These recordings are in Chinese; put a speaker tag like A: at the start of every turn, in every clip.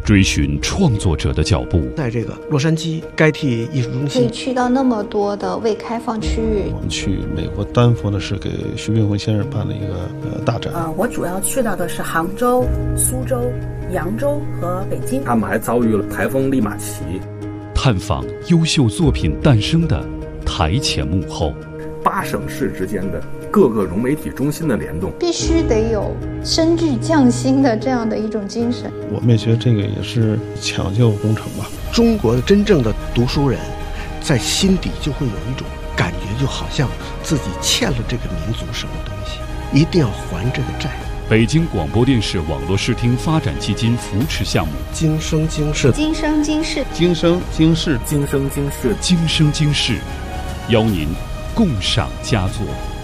A: 追寻创作者的脚步。
B: 在这个洛杉矶该替艺术中心，
C: 可以去到那么多的未开放区域。
D: 我们去美国丹佛呢，是给徐冰辉先生办了一个大展。
E: 我主要去到的是杭州、苏州、扬州和北京。
F: 他们还遭遇了台风利马奇。
A: 探访优秀作品诞生的台前幕后
F: ，8省市之间的各个融媒体中心的联动，
C: 必须得有深具匠心的这样的一种精神。
D: 我们也觉得这个也是抢救工程吧。
B: 中国的真正的读书人，在心底就会有一种感觉，就好像自己欠了这个民族什么东西，一定要还这个债。
A: 北京广播电视网络视听发展基金扶持项目，
B: 今生今世，
C: 今生今世，
D: 今生今世，
F: 今生今世，
A: 今生今世，邀您共赏佳作。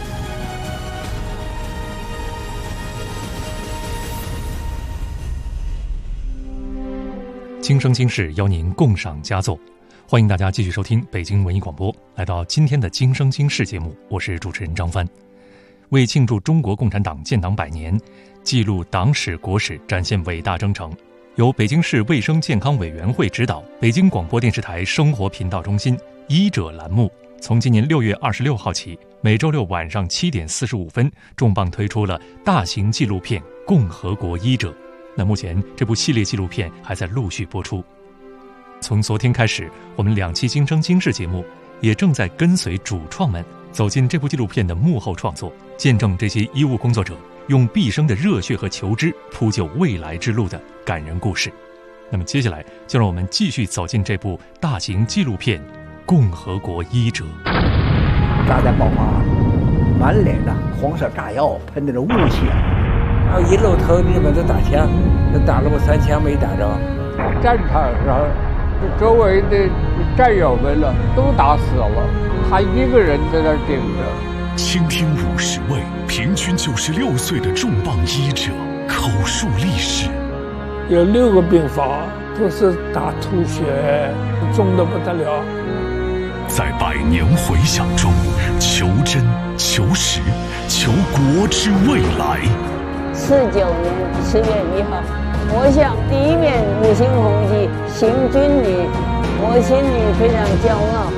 G: 今生今世，邀您共赏佳作。欢迎大家继续收听北京文艺广播，来到今天的今生今世节目，我是主持人张帆。为庆祝中国共产党建党100年，记录党史国史，展现伟大征程，由北京市卫生健康委员会指导，北京广播电视台生活频道中心医者栏目，从今年6月26号起，每周六晚上7点45分重磅推出了大型纪录片《共和国医者》。那目前这部系列纪录片还在陆续播出。从昨天开始，我们2期今生今世节目也正在跟随主创们走进这部纪录片的幕后创作，见证这些医务工作者用毕生的热血和求知铺就未来之路的感人故事。那么接下来就让我们继续走进这部大型纪录片《共和国医者》。
H: 炸弹爆发，满脸的黄色炸药喷的雾气，
I: 然后一路投日本的打枪，打了我3枪没打着。
J: 战场上周围的战友们了都打死了，他一个人在那儿顶着。
A: 倾听50位平均96岁的重磅医者口述历史。
J: 有6个病房都是大吐血，重的不得了。
A: 在100年回响中，求真、求实、求国之未来。
K: 49年10月1号，我向第1面5星红旗行军礼，我心里非常骄傲。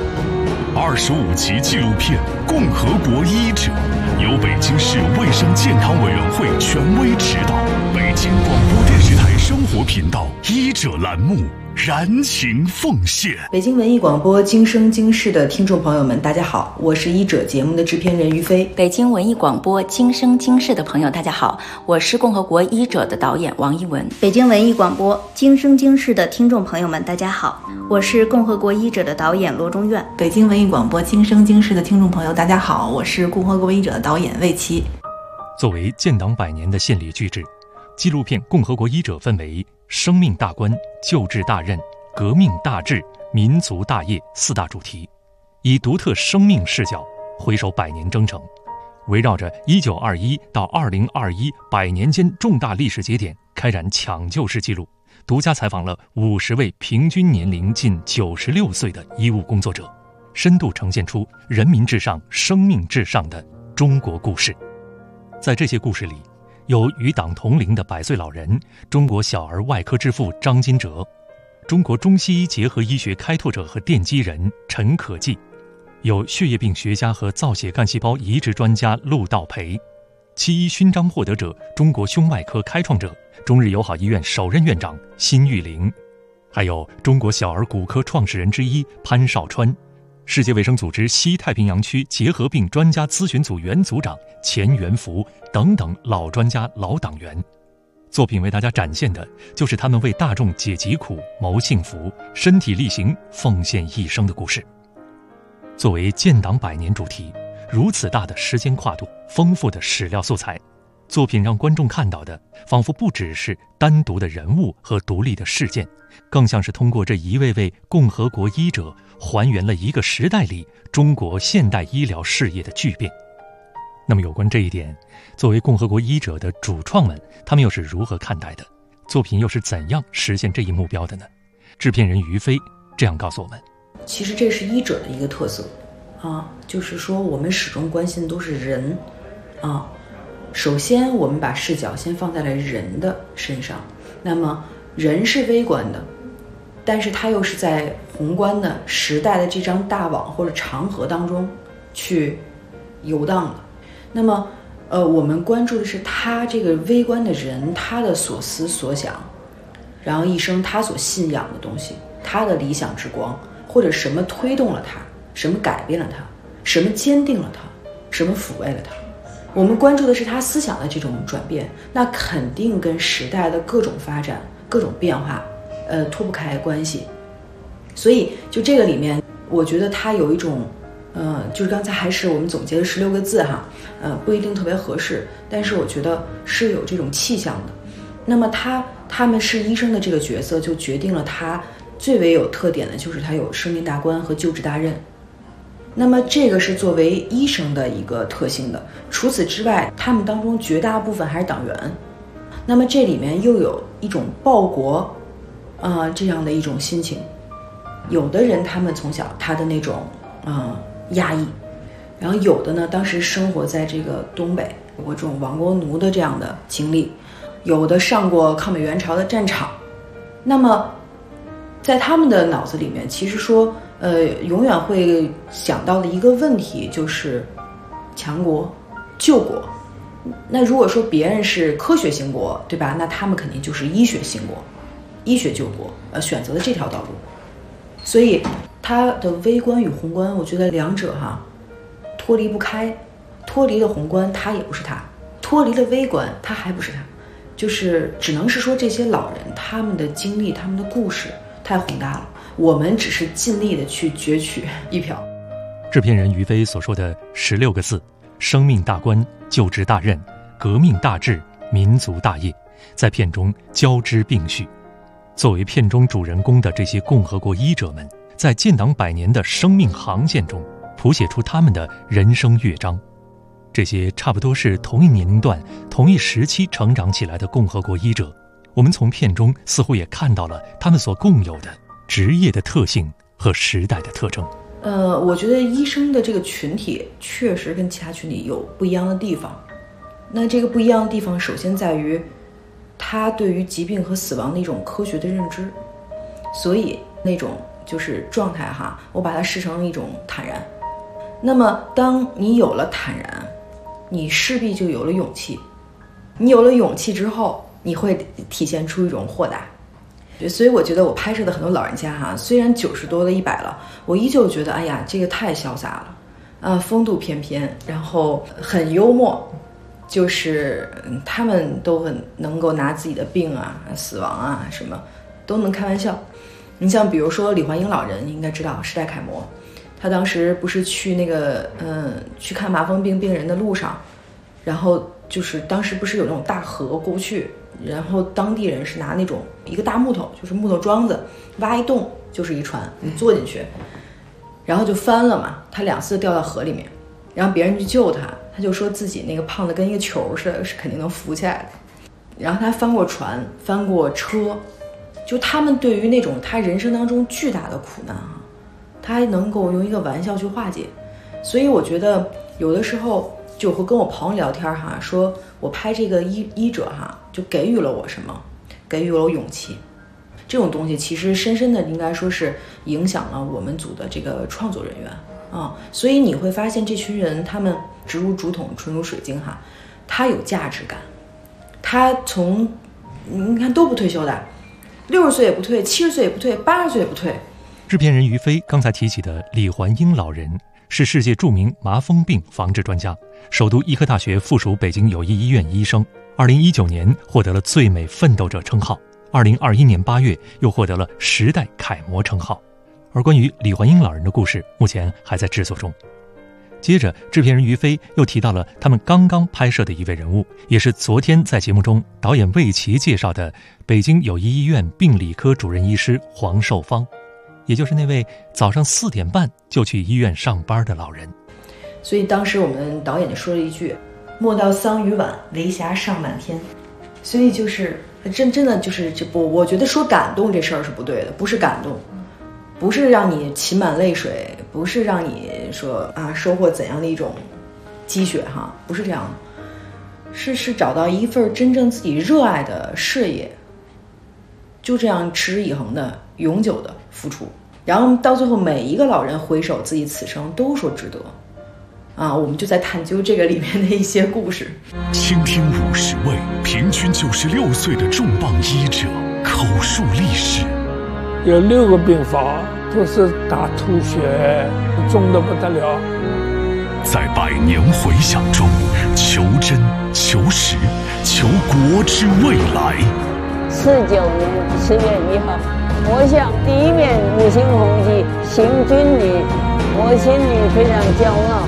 A: 25集纪录片《共和国医者》由北京市卫生健康委员会权威指导，北京广播电视台生活频道医者栏目燃情奉献。
L: 北京文艺广播今生今世的听众朋友们，大家好，我是医者节目的制片人于飞。
M: 北京文艺广播今生今世的朋友，大家好，我是共和国医者的导演王一文。
N: 北京文艺广播今生今世的听众朋友们，大家好，我是共和国医者的导演罗中院。
L: 北京文艺广播今生今世的听众朋友，大家好，我是共和国医者的导演魏琪。
G: 作为建党100年的献礼巨制，纪录片《共和国医者》分为生命大关、救治大任、革命大志、民族大业4大主题，以独特生命视角回首100年征程，围绕着1921到2021 100年间重大历史节点开展抢救式记录，独家采访了50位平均年龄近96岁的医务工作者，深度呈现出人民至上、生命至上的中国故事。在这些故事里，有与党同龄的100岁老人，中国小儿外科之父张金哲，中国中西医结合医学开拓者和奠基人陈可季，有血液病学家和造血干细胞移植专家陆道培，7·1勋章获得者中国胸外科开创者中日友好医院首任院长辛玉玲，还有中国小儿骨科创始人之一潘绍川，世界卫生组织西太平洋区结核病专家咨询组原组长钱元福等等老专家老党员。作品为大家展现的就是他们为大众解疾苦、谋幸福、身体力行、奉献一生的故事。作为建党100年主题，如此大的时间跨度、丰富的史料素材，作品让观众看到的仿佛不只是单独的人物和独立的事件，更像是通过这一位位共和国医者还原了一个时代里中国现代医疗事业的巨变。那么有关这一点，作为共和国医者的主创们，他们又是如何看待的？作品又是怎样实现这一目标的呢？制片人于飞这样告诉我们：
L: 其实这是医者的一个特色啊，就是说我们始终关心的都是人啊。首先我们把视角先放在了人的身上，那么人是微观的，但是它又是在宏观的时代的这张大网或者长河当中去游荡的。那么我们关注的是他这个微观的人，他的所思所想，然后一生他所信仰的东西，他的理想之光，或者什么推动了他，什么改变了他，什么坚定了他，什么抚慰了他。我们关注的是他思想的这种转变，那肯定跟时代的各种发展、各种变化脱不开关系。所以就这个里面，我觉得他有一种就是刚才还是我们总结的16个字哈，不一定特别合适，但是我觉得是有这种气象的。那么他们是医生的这个角色，就决定了他最为有特点的就是他有生命大观和救治大任。那么这个是作为医生的一个特性的。除此之外，他们当中绝大部分还是党员。那么这里面又有一种报国这样的一种心情。有的人他们从小他的那种压抑，然后有的呢当时生活在这个东北，有过这种亡国奴的这样的经历，有的上过抗美援朝的战场。那么在他们的脑子里面，其实说永远会想到的一个问题就是强国救国。那如果说别人是科学兴国，对吧？那他们肯定就是医学兴国，医学救国，选择了这条道路。所以它的微观与宏观，我觉得两者脱离不开。脱离了宏观，它也不是它；脱离了微观，它还不是它。就是只能是说这些老人他们的经历、他们的故事太宏大了，我们只是尽力的去攫取一瓢。
G: 制片人于飞所说的16个字：生命大观、救治大任、革命大治、民族大业，在片中交织并蓄。作为片中主人公的这些共和国医者们，在建党100年的生命航线中谱写出他们的人生乐章。这些差不多是同一年龄段、同一时期成长起来的共和国医者，我们从片中似乎也看到了他们所共有的职业的特性和时代的特征。
L: 我觉得医生的这个群体确实跟其他群体有不一样的地方。那这个不一样的地方，首先在于他对于疾病和死亡的一种科学的认知，所以那种就是状态我把它视成一种坦然。那么当你有了坦然，你势必就有了勇气。你有了勇气之后，你会体现出一种豁达。所以我觉得我拍摄的很多老人家虽然90多了100了，我依旧觉得哎呀，这个太潇洒了，风度翩翩，然后很幽默，就是他们都很能够拿自己的病死亡什么都能开玩笑。你像比如说李焕英老人，你应该知道时代楷模，他当时不是去那个去看麻风病病人的路上，然后就是当时不是有那种大河过不去，然后当地人是拿那种一个大木头，就是木头桩子挖一洞就是一船，你坐进去，然后就翻了嘛，他2次掉到河里面，然后别人去救他，他就说自己那个胖的跟一个球似的，是肯定能浮起来的。然后他翻过船，翻过车，就他们对于那种他人生当中巨大的苦难他还能够用一个玩笑去化解。所以我觉得有的时候就会跟我朋友聊天说我拍这个医者就给予了我什么，给予了我勇气。这种东西其实深深的应该说是影响了我们组的这个创作人员所以你会发现这群人他们直如竹筒，纯如水晶他有价值感。他从你看都不退休的，60岁也不退，70岁也不退，80岁也不退。
G: 制片人于飞刚才提起的李焕英老人是世界著名麻风病防治专家，首都医科大学附属北京友谊医院医生，2019年获得了最美奋斗者称号，2021年8月又获得了时代楷模称号。而关于李焕英老人的故事，目前还在制作中。接着制片人于飞又提到了他们刚刚拍摄的一位人物，也是昨天在节目中导演魏琦介绍的北京友谊医院病理科主任医师黄寿芳，也就是那位早上4点半就去医院上班的老人。
L: 所以当时我们导演就说了一句，莫道桑榆晚，为霞尚满天。所以就是真的就是我觉得说感动这事儿是不对的，不是感动，不是让你噙满泪水，不是让你说收获怎样的一种积雪不是这样的，是找到一份真正自己热爱的事业， 就这样持之以恒的、永久的付出，然后到最后每一个老人回首自己此生都说值得。我们就在探究这个里面的一些故事。
A: 倾听50位平均96岁的重磅医者口述历史。
J: 有6个病房都是大吐血，重的不得了。
A: 在100年回响中，求真、求实、求国之未来。
K: 49年10月1号，我向第1面5星红旗行军礼，我心里非常骄傲。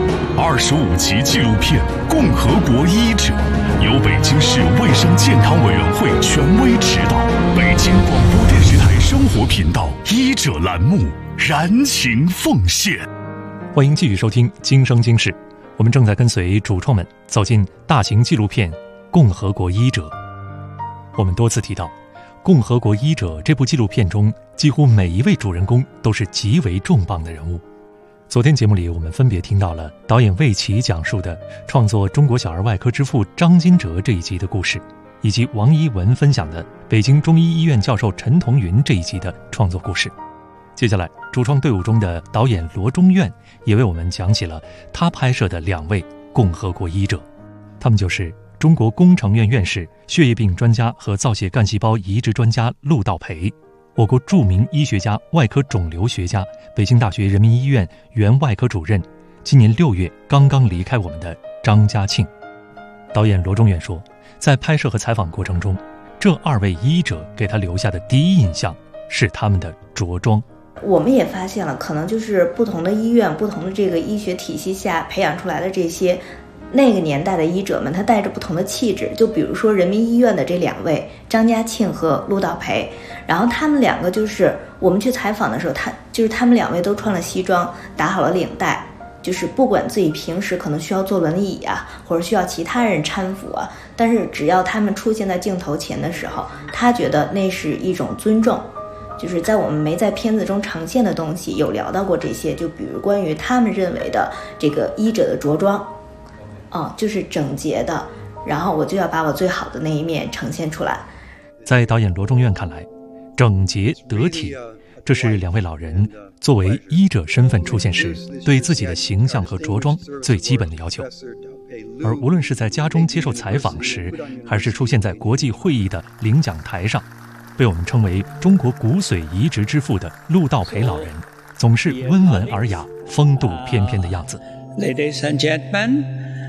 A: 25集纪录片《共和国医者》由北京市卫生健康委员会权威指导，北京广播电视台生活频道医者栏目燃情奉献。
G: 欢迎继续收听《今生今世》，我们正在跟随主创们走进大型纪录片《共和国医者》。我们多次提到，《共和国医者》这部纪录片中，几乎每一位主人公都是极为重磅的人物。昨天节目里，我们分别听到了导演魏琦讲述的创作中国小儿外科之父张金哲这一集的故事，以及王一文分享的北京中医医院教授陈同云这一集的创作故事。接下来，主创队伍中的导演罗中院也为我们讲起了他拍摄的2位共和国医者，他们就是中国工程院院士、血液病专家和造血干细胞移植专家陆道培，我国著名医学家、外科肿瘤学家、北京大学人民医院原外科主任，今年6月刚刚离开我们的张家庆。导演罗中院说，在拍摄和采访过程中，这2位医者给他留下的第一印象是他们的着装。
N: 我们也发现了，可能就是不同的医院、不同的这个医学体系下培养出来的这些那个年代的医者们，他带着不同的气质。就比如说人民医院的这2位张家庆和陆道培，然后他们2个就是我们去采访的时候，他们2位都穿了西装，打好了领带，就是不管自己平时可能需要坐轮椅啊，或者需要其他人搀扶啊，但是只要他们出现在镜头前的时候，他觉得那是一种尊重。就是在我们没在片子中呈现的东西有聊到过这些，就比如关于他们认为的这个医者的着装，就是整洁的，然后我就要把我最好的那一面呈现出来。
G: 在导演罗中院看来，整洁得体，这是2位老人作为医者身份出现时对自己的形象和着装最基本的要求。而无论是在家中接受采访时，还是出现在国际会议的领奖台上，被我们称为中国骨髓移植之父的陆道培老人，总是温文尔雅、风度翩翩的样子。
I: Ladies and gentlemen,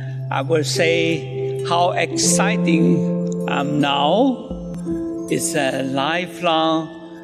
I: I will say how exciting I'm now. It's a lifelong,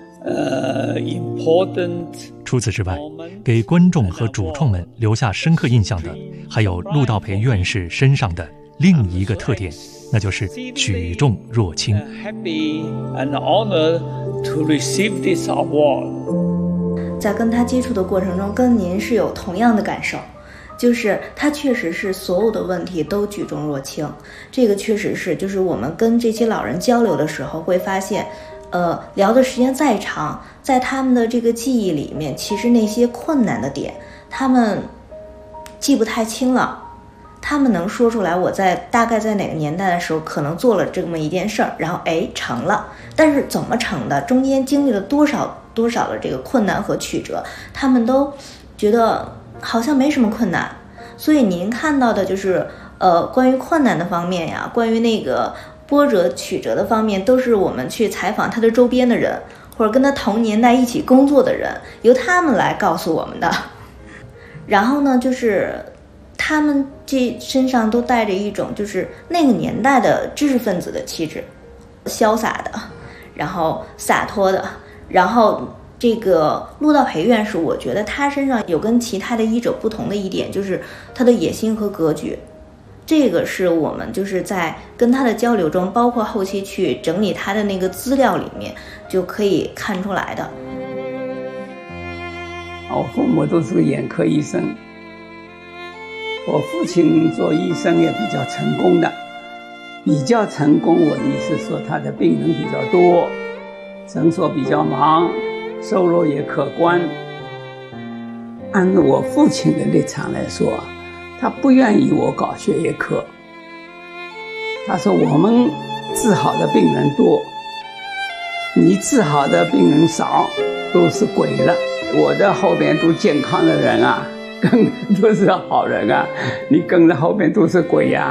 I: important.
G: 除此之外，给观众和主创们留下深刻印象的，还有陆道培院士身上的另一个特点，那就是举重若轻。
I: Happy and honored to receive this award.
N: 在跟他接触的过程中，跟您是有同样的感受，就是他确实是所有的问题都举重若轻。这个确实是，就是我们跟这些老人交流的时候会发现，聊的时间再长，在他们的这个记忆里面，其实那些困难的点，他们记不太清了。他们能说出来，我大概在哪个年代的时候可能做了这么一件事儿，然后成了，但是怎么成的，中间经历了多少的这个困难和曲折，他们都觉得好像没什么困难。所以您看到的就是关于困难的方面呀，关于那个波折曲折的方面，都是我们去采访他的周边的人，或者跟他同年代一起工作的人，由他们来告诉我们的。然后呢，就是他们这身上都带着一种就是那个年代的知识分子的气质，潇洒的，然后洒脱的。然后这个陆道培院士，我觉得他身上有跟其他的医者不同的一点，就是他的野心和格局。这个是我们就是在跟他的交流中，包括后期去整理他的那个资料里面就可以看出来的。
I: 我父母都是眼科医生，我父亲做医生也比较成功的，比较成功，我的意思说他的病人比较多，诊所比较忙，收入也可观。按照我父亲的立场来说，他不愿意我搞血液科，他说我们治好的病人多， 你治好的病人少，都是鬼了。我的后边都健康的人啊，跟都是好人啊，你跟着后边都是鬼呀。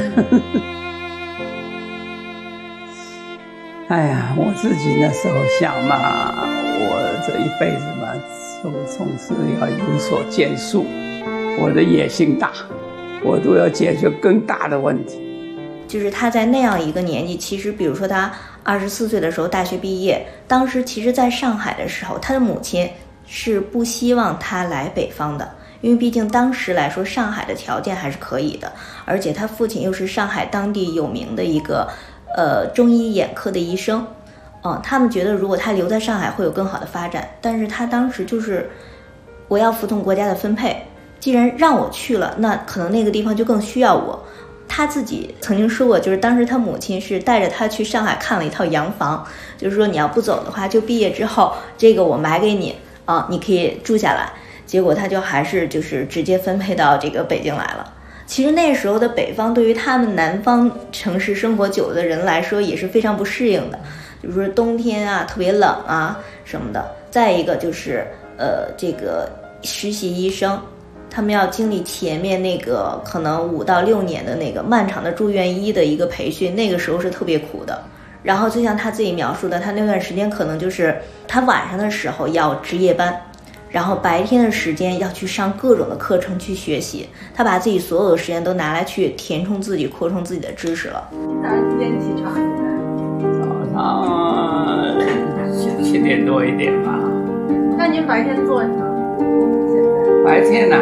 I: 哎呀，我自己那时候想嘛，我这一辈子嘛，总是要有所建树。我的野心大，我都要解决更大的问题。
N: 就是他在那样一个年纪，其实比如说他24岁的时候大学毕业，当时其实在上海的时候，他的母亲是不希望他来北方的，因为毕竟当时来说上海的条件还是可以的，而且他父亲又是上海当地有名的一个中医眼科的医生，他们觉得如果他留在上海会有更好的发展，但是他当时就是我要服从国家的分配，既然让我去了，那可能那个地方就更需要我。他自己曾经说过，就是当时他母亲是带着他去上海看了一套洋房，就是说你要不走的话，就毕业之后这个我买给你啊，你可以住下来。结果他就还是就是直接分配到这个北京来了。其实那时候的北方对于他们南方城市生活久的人来说也是非常不适应的，就是说冬天啊特别冷啊什么的。再一个就是这个实习医生，他们要经历前面那个可能5到6年的那个漫长的住院医的一个培训，那个时候是特别苦的。然后就像他自己描述的，他那段时间可能就是他晚上的时候要值夜班，然后白天的时间要去上各种的课程去学习，他把自己所有的时间都拿来去填充自己、扩充自己的知识了。
E: 早上几点起床？
I: 早上7点多一点吧。
E: 那您白天做什么？
I: 白天呢，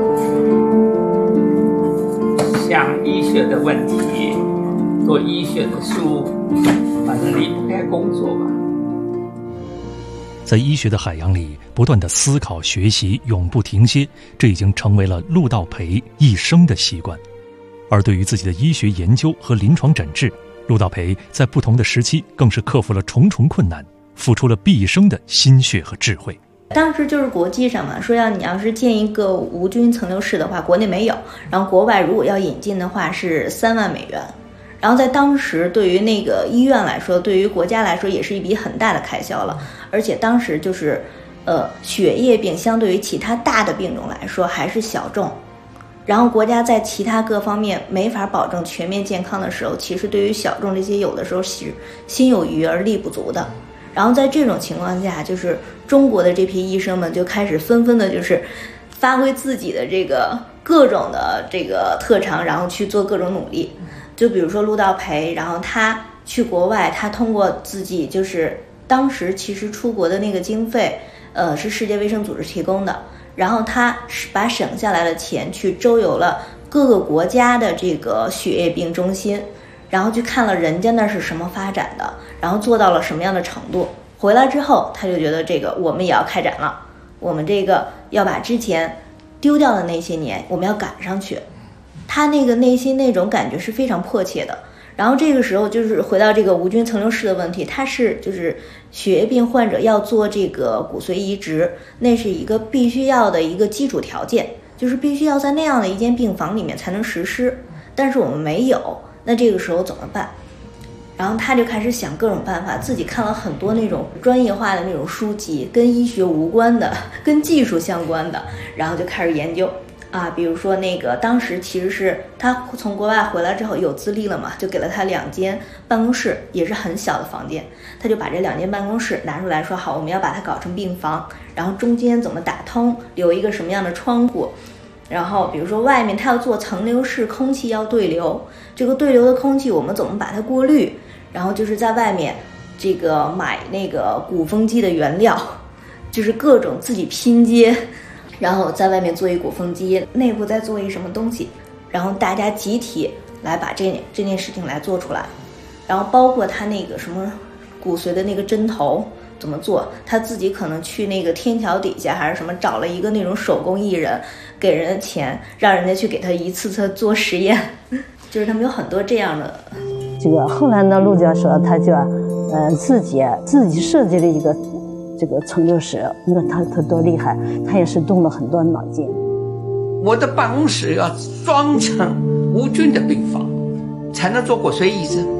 I: 想医学的问题，做医学的书，反正离不开工作吧。
G: 在医学的海洋里不断的思考学习，永不停歇，这已经成为了陆道培一生的习惯。而对于自己的医学研究和临床诊治，陆道培在不同的时期更是克服了重重困难，付出了毕生的心血和智慧。
N: 当时就是国际上嘛，说你要是建一个无菌层流室的话，国内没有，然后国外如果要引进的话是3万美元，然后在当时对于那个医院来说，对于国家来说也是一笔很大的开销了，而且当时就是血液病相对于其他大的病种来说还是小众，然后国家在其他各方面没法保证全面健康的时候，其实对于小众这些有的时候是心有余而力不足的。然后在这种情况下，就是中国的这批医生们就开始纷纷的就是发挥自己的这个各种的这个特长，然后去做各种努力。就比如说陆道培，然后他去国外，他通过自己就是当时其实出国的那个经费是世界卫生组织提供的，然后他把省下来的钱去周游了各个国家的这个血液病中心，然后去看了人家那是什么发展的，然后做到了什么样的程度。回来之后他就觉得这个我们也要开展了，我们这个要把之前丢掉的那些年我们要赶上去。他那个内心那种感觉是非常迫切的。然后这个时候就是回到这个无菌层流室的问题，它是就是血液病患者要做这个骨髓移植，那是一个必须要的一个基础条件，就是必须要在那样的一间病房里面才能实施，但是我们没有，那这个时候怎么办？然后他就开始想各种办法，自己看了很多那种专业化的那种书籍，跟医学无关的，跟技术相关的，然后就开始研究啊，比如说那个当时其实是他从国外回来之后有资历了嘛，就给了他2间办公室，也是很小的房间，他就把这2间办公室拿出来说，好，我们要把它搞成病房，然后中间怎么打通，留一个什么样的窗户，然后比如说外面他要做层流室，空气要对流，这个对流的空气我们怎么把它过滤，然后就是在外面这个买那个鼓风机的原料，就是各种自己拼接，然后在外面做一鼓风机，内部再做一什么东西，然后大家集体来把这件事情来做出来。然后包括他那个什么骨髓的那个针头怎么做，他自己可能去那个天桥底下还是什么找了一个那种手工艺人，给人的钱让人家去给他一次次做实验，就是他们有很多这样的。
O: 这个后来呢，陆教授他就自己设计了一个这个层流室，你看他多厉害，他也是动了很多脑筋。
H: 我的办公室要装成无菌的病房，才能做骨髓移植。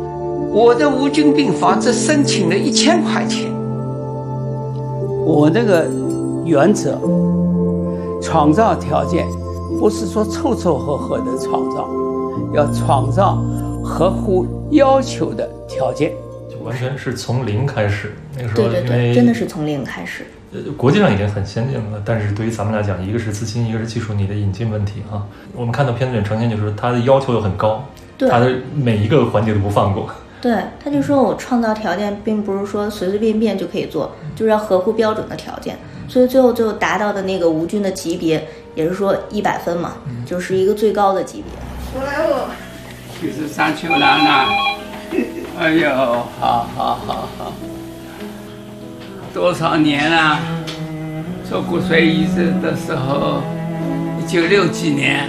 I: 我的无菌病房只申请了1000块钱。我那个原则，创造条件不是说凑凑合合的创造，要创造合乎要求的条件，
G: 就完全是从零开始。那个时候，
N: 对对对，真的是从零开始。
G: 国际上已经很先进了，但是对于咱们来讲，一个是资金，一个是技术，你的引进问题啊。我们看到片子里呈现就是它的要求又很高，它的每一个环节都不放过。
N: 对，他就说我创造条件并不是说随随便便就可以做，就是要合乎标准的条件，所以最后就达到的那个无菌的级别，也是说100分嘛，就是一个最高的级别。
I: 出来哦，就是上秋兰呐，哎呦，好，多少年啊？做骨髓移植的时候，1960几年，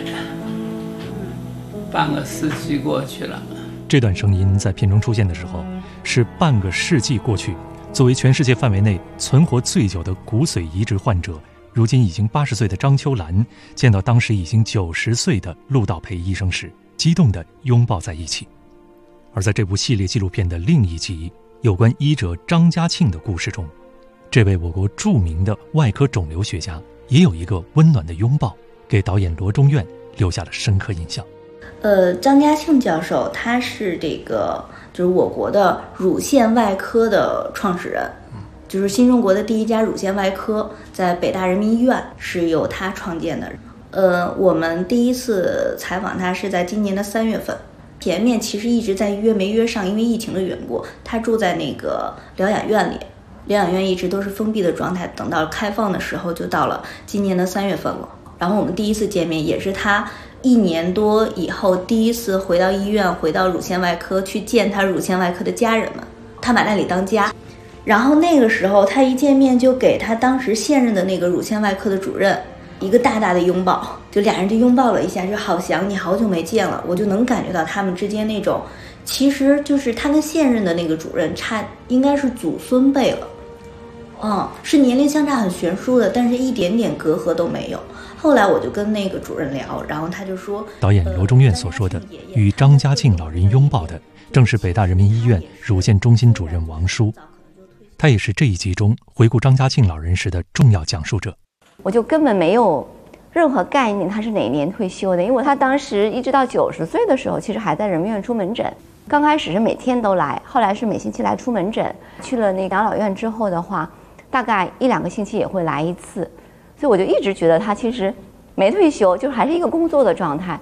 I: 半个世纪过去了。
G: 这段声音在片中出现的时候，是半个世纪过去。作为全世界范围内存活最久的骨髓移植患者，如今已经80岁的张秋兰，见到当时已经90岁的陆道培医生时，激动地拥抱在一起。而在这部系列纪录片的另一集，有关医者张家庆的故事中，这位我国著名的外科肿瘤学家也有一个温暖的拥抱，给导演罗中院留下了深刻印象。
N: 张家庆教授他是就是我国的乳腺外科的创始人，就是新中国的第一家乳腺外科，在北大人民医院是由他创建的。我们第一次采访他是在今年的3月份，前面其实一直在约没约上，因为疫情的缘故，他住在那个疗养院里，疗养院一直都是封闭的状态，等到开放的时候就到了今年的3月份了。然后我们第一次见面也是他1年多以后第一次回到医院，回到乳腺外科去见他乳腺外科的家人们，他把那里当家。然后那个时候他一见面就给他当时现任的那个乳腺外科的主任一个大大的拥抱，就俩人就拥抱了一下，就好想你，好久没见了。我就能感觉到他们之间那种，其实就是他跟现任的那个主任差应该是祖孙辈了，是年龄相差很悬殊的，但是一点点隔阂都没有。后来我就跟那个主任聊，然后他就说，
G: 导演罗中院所说的与张家庆老人拥抱的，正是北大人民医院乳腺中心主任王舒，他也是这一集中回顾张家庆老人时的重要讲述者。
P: 我就根本没有任何概念他是哪年退休的，因为他当时一直到90岁的时候，其实还在人民医院出门诊。刚开始是每天都来，后来是每星期来出门诊。去了那个养老院之后的话，大概1-2个星期也会来一次。所以我就一直觉得他其实没退休，就是还是一个工作的状态。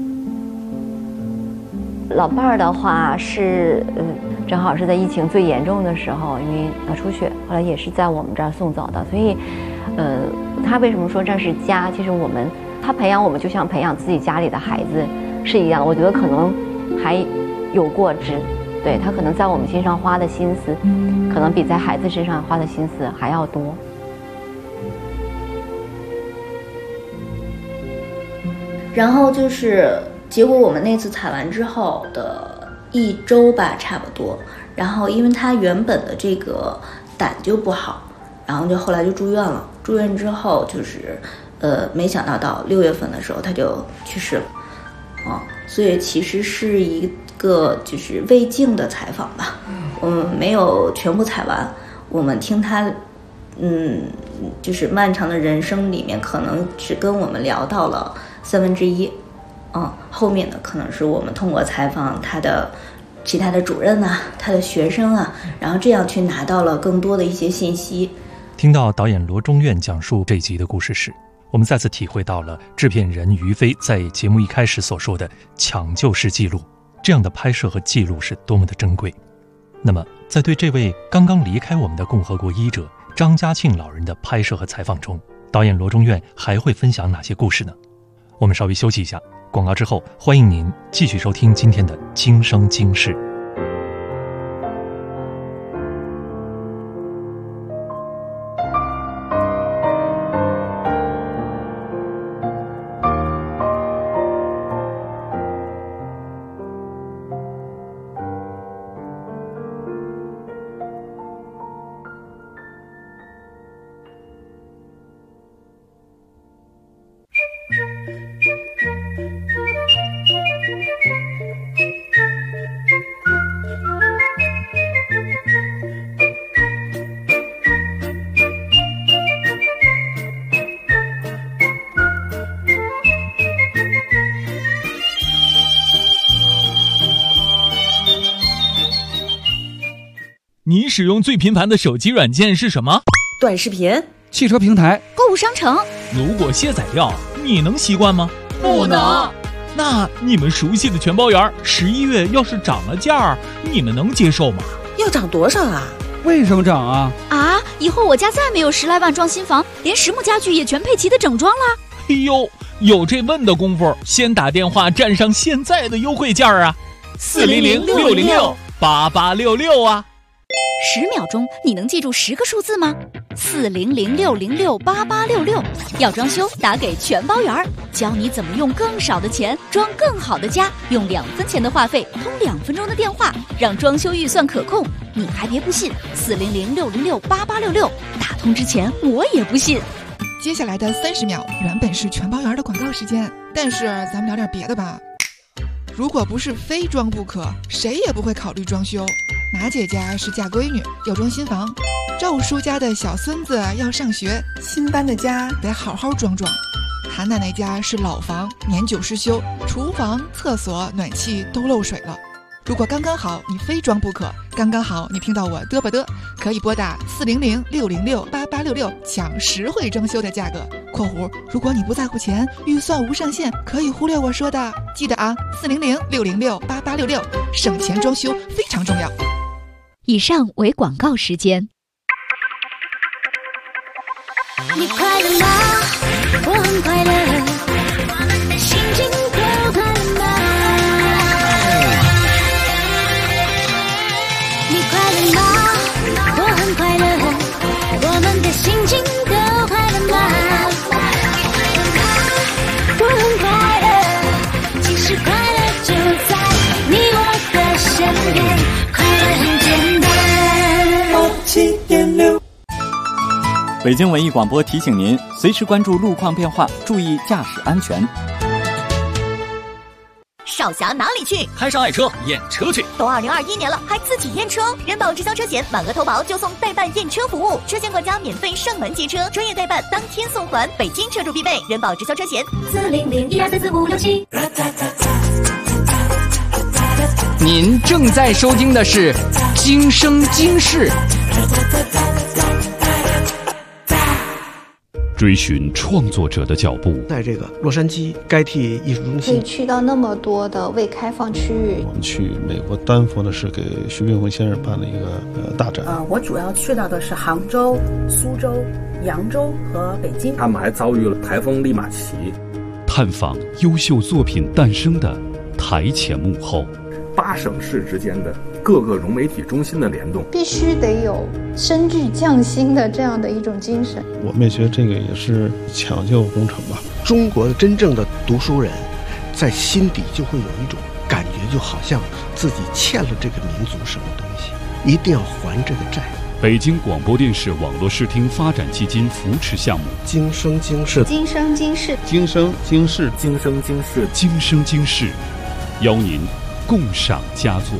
P: 老伴儿的话是，正好是在疫情最严重的时候，因为他出血，后来也是在我们这儿送走的。所以，他为什么说这是家？其实他培养我们就像培养自己家里的孩子是一样的。我觉得可能还有过之，对，他可能在我们身上花的心思，可能比在孩子身上花的心思还要多。
N: 然后就是结果我们那次采完之后的1周吧，差不多。然后因为他原本的这个胆就不好，然后就后来就住院了。住院之后就是没想到6月份的时候他就去世了，所以其实是一个就是未尽的采访吧。我们没有全部采完，我们听他就是漫长的人生里面可能只跟我们聊到了1/3，后面的可能是我们通过采访他的其他的主任啊，他的学生啊，然后这样去拿到了更多的一些信息。
G: 听到导演罗中院讲述这集的故事时，我们再次体会到了制片人于飞在节目一开始所说的抢救式记录，这样的拍摄和记录是多么的珍贵。那么在对这位刚刚离开我们的共和国医者张家庆老人的拍摄和采访中，导演罗中院还会分享哪些故事呢？我们稍微休息一下，广告之后欢迎您继续收听今天的今生今世。
Q: 你使用最频繁的手机软件是什么？
R: 短视频、
S: 汽车平台、
T: 购物商城。
Q: 如果卸载掉，你能习惯吗？
T: 不能。
Q: 那你们熟悉的全包园11月要是涨了价，你们能接受吗？
R: 要涨多少啊？
S: 为什么涨啊？
T: 啊！以后我家再没有10来万装新房，连实木家具也全配齐的整装了。
Q: 哎呦，有这问的功夫，先打电话占上现在的优惠价啊！400-606-8866啊
T: ！10秒钟，你能记住10个数字吗？400-606-8866。要装修，打给全包园，教你怎么用更少的钱装更好的家，用2分钱的话费通2分钟的电话，让装修预算可控。你还别不信，400-606-8866，打通之前我也不信。
U: 接下来的30秒原本是全包园的广告时间，但是咱们聊点别的吧。如果不是非装不可，谁也不会考虑装修。马姐家是嫁闺女，要装新房；赵叔家的小孙子要上学，新搬的家得好好装装。韩奶奶家是老房，年久失修，厨房、厕所、暖气都漏水了。如果刚刚好你非装不可，刚刚好你听到我嘚吧嘚，可以拨打400-606-8866抢实惠装修的价格（括弧如果你不在乎钱，预算无上限，可以忽略我说的）。记得啊，400-606-8866，省钱装修非常重要。
T: 以上为广告时间。
V: 你快乐吗？我很快乐，我们的心情都快乐吗？你快乐吗？我很快乐，我们的心情都快乐吗？我很快乐，其实快乐就在你我的身边，快乐很简单。7.6
W: 北京文艺广播提醒您，随时关注路况变化，注意驾驶安全。
X: 少侠哪里去？
Q: 开上爱车验车去。
X: 都2021年了，还自己验车？人保直销车险满额投保就送代办验车服务，车险管家免费上门接车，专业代办当天送还，北京车主必备。人保直销车险400-1234567。
Y: 您正在收听的是《今生今世》。
A: 追寻创作者的脚步，
B: 在这个洛杉矶该替艺术中心，
C: 可以去到那么多的未开放区域。
D: 我们去美国丹佛呢，是给徐冰辉先生办了一个大展。
E: 我主要去到的是杭州、苏州、扬州和北京。
F: 他们还遭遇了台风利马奇，
A: 探访优秀作品诞生的台前幕后
F: ，8省市之间的各个融媒体中心的联动，
C: 必须得有深具匠心的这样的一种精神。
D: 我们也觉得这个也是抢救工程吧。
B: 中国的真正的读书人，在心底就会有一种感觉，就好像自己欠了这个民族什么东西，一定要还这个债。
A: 北京广播电视网络视听发展基金扶持项目，
B: 今生今世，
C: 今生今世，
D: 今生今世，
F: 今生今世，
A: 今生今世，邀您共赏佳作。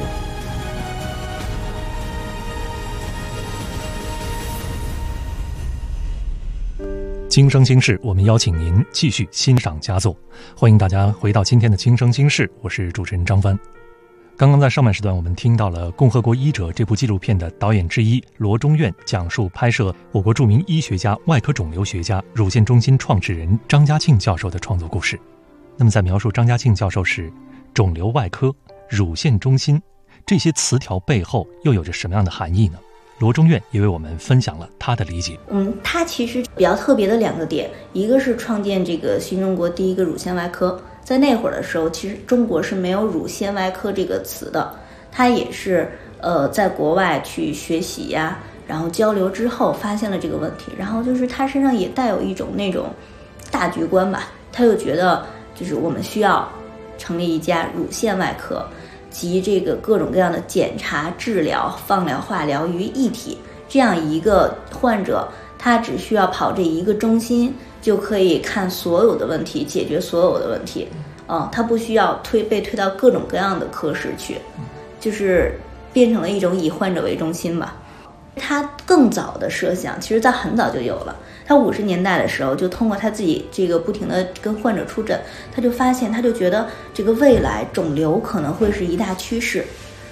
G: 今生今世，我们邀请您继续欣赏佳作。欢迎大家回到今天的今生今世，我是主持人张帆。刚刚在上半时段，我们听到了《共和国医者》这部纪录片的导演之一罗中院讲述拍摄我国著名医学家、外科肿瘤学家、乳腺中心创始人张家庆教授的创作故事。那么在描述张家庆教授时，肿瘤外科、乳腺中心这些词条背后又有着什么样的含义呢？罗中院也为我们分享了他的理解。
N: 他其实比较特别的2个点，一个是创建这个新中国第一个乳腺外科，在那会儿的时候，其实中国是没有乳腺外科这个词的。他也是在国外去学习呀，然后交流之后发现了这个问题，然后就是他身上也带有一种那种大局观吧，他就觉得就是我们需要成立一家乳腺外科，集这个各种各样的检查、治疗、放疗、化疗于一体，这样一个患者他只需要跑这一个中心就可以看所有的问题，解决所有的问题。他不需要被推到各种各样的科室去，就是变成了一种以患者为中心吧。他更早的设想其实在很早就有了，他50年代的时候就通过他自己这个不停的跟患者出诊，他就发现，他就觉得这个未来肿瘤可能会是一大趋势，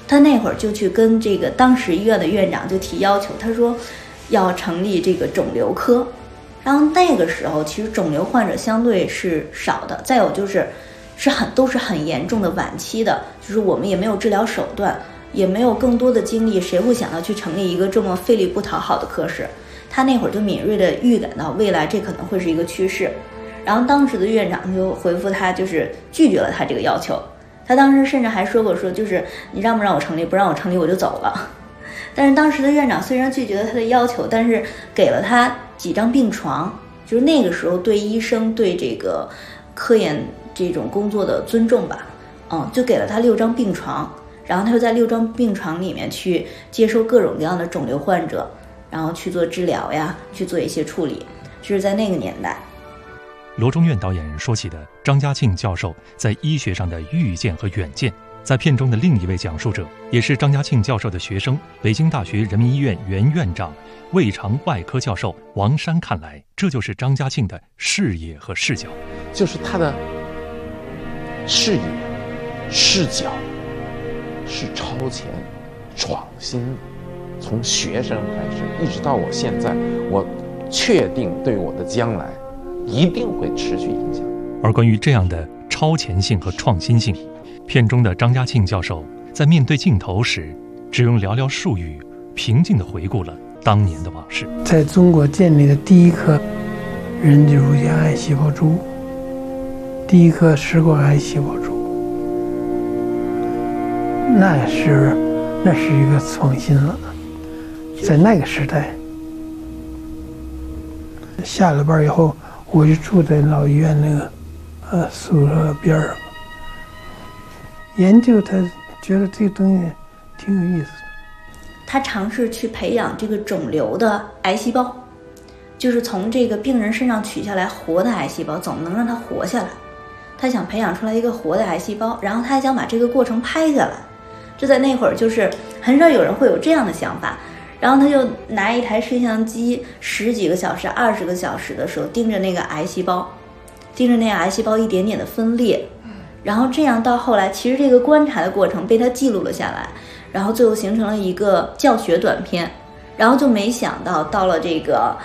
N: 他那会儿就去跟这个当时医院的院长就提要求，他说要成立这个肿瘤科。然后那个时候其实肿瘤患者相对是少的，再有就是都是很严重的晚期的，就是我们也没有治疗手段，也没有更多的精力，谁会想到去成立一个这么费力不讨好的科室？他那会儿就敏锐地预感到未来这可能会是一个趋势。然后当时的院长就回复他，就是拒绝了他这个要求。他当时甚至还说过，说就是你让不让我成立，不让我成立我就走了。但是当时的院长虽然拒绝了他的要求，但是给了他几张病床，就是那个时候对医生对这个科研这种工作的尊重吧，就给了他6张病床，然后他就在6张病床里面去接收各种各样的肿瘤患者，然后去做治疗呀，去做一些处理，就是在那个年代。
G: 罗中院导演说起的张家庆教授在医学上的预见和远见，在片中的另一位讲述者，也是张家庆教授的学生，北京大学人民医院原院长、胃肠外科教授王山看来，这就是张家庆的视野和视角，
J: 就是他的视野、视角是超前、创新。从学生开始，一直到我现在，我确定对我的将来一定会持续影响。
G: 而关于这样的超前性和创新性，片中的张家庆教授在面对镜头时，只用寥寥数语，平静地回顾了当年的往事。
K: 在中国建立的第一颗人体乳腺癌细胞株，第一颗食管癌细胞株，那是一个创新了。在那个时代，下了班以后，我就住在老医院那个宿舍边上，研究他，觉得这个东西挺有意思的。
N: 他尝试去培养这个肿瘤的癌细胞，就是从这个病人身上取下来活的癌细胞，总能让它活下来。他想培养出来一个活的癌细胞，然后他还想把这个过程拍下来。这在那会儿就是很少有人会有这样的想法。然后他就拿一台摄像机10几个小时、20个小时的时候盯着那个癌细胞，盯着那个癌细胞一点点的分裂，然后这样到后来，其实这个观察的过程被他记录了下来，然后最后形成了一个教学短片。然后就没想到到了这个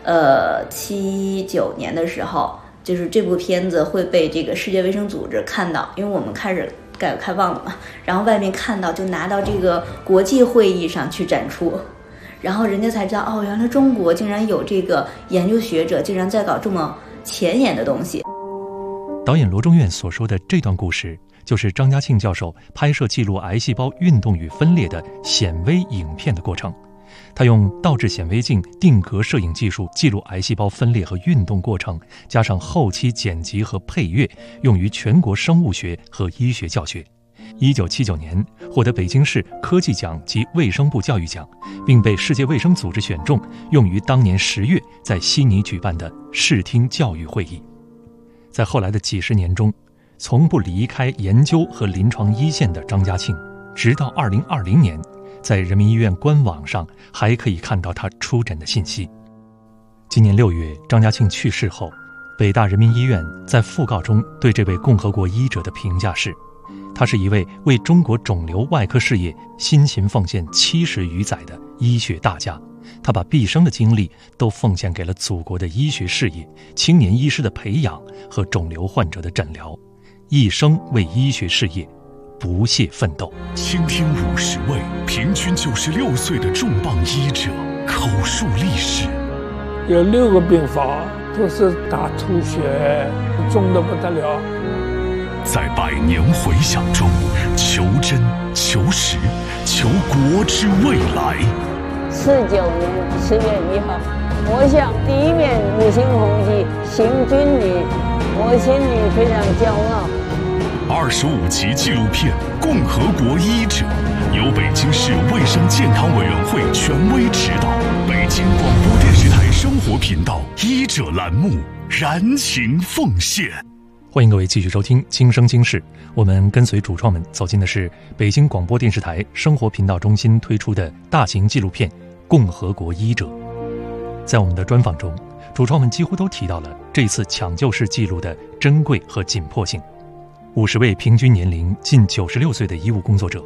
N: 79年的时候，就是这部片子会被这个世界卫生组织看到，因为我们开始改革开放了嘛，然后外面看到就拿到这个国际会议上去展出。然后人家才知道，原来中国竟然有这个研究学者竟然在搞这么前沿的东西。
G: 导演罗中院所说的这段故事，就是张家庆教授拍摄记录癌细胞运动与分裂的显微影片的过程。他用倒置显微镜定格摄影技术记录癌细胞分裂和运动过程，加上后期剪辑和配乐，用于全国生物学和医学教学。1979年获得北京市科技奖及卫生部教育奖，并被世界卫生组织选中，用于当年10月在悉尼举办的视听教育会议。在后来的几十年中，从不离开研究和临床一线的张家庆，直到2020年，在人民医院官网上还可以看到他出诊的信息。今年6月，张家庆去世后，北大人民医院在讣告中对这位共和国医者的评价是：他是一位为中国肿瘤外科事业辛勤奉献70余载的医学大家，他把毕生的精力都奉献给了祖国的医学事业、青年医师的培养和肿瘤患者的诊疗，一生为医学事业不懈奋斗。
A: 倾听50位平均96岁的重磅医者口述历史，
K: 有6个病房都是大出血，重得不得了。
A: 在百年回响中，求真、求实、求国之未来。
L: 49年10月1号，我向第一面5星红旗行军礼，我心里非常骄傲。
A: 25集纪录片《共和国医者》由北京市卫生健康委员会权威指导，北京广播电视台生活频道医者栏目燃情奉献。
G: 欢迎各位继续收听《今生今世》，我们跟随主创们走进的是北京广播电视台生活频道中心推出的大型纪录片《共和国医者》。在我们的专访中，主创们几乎都提到了这次抢救式记录的珍贵和紧迫性。50位平均年龄近96岁的医务工作者，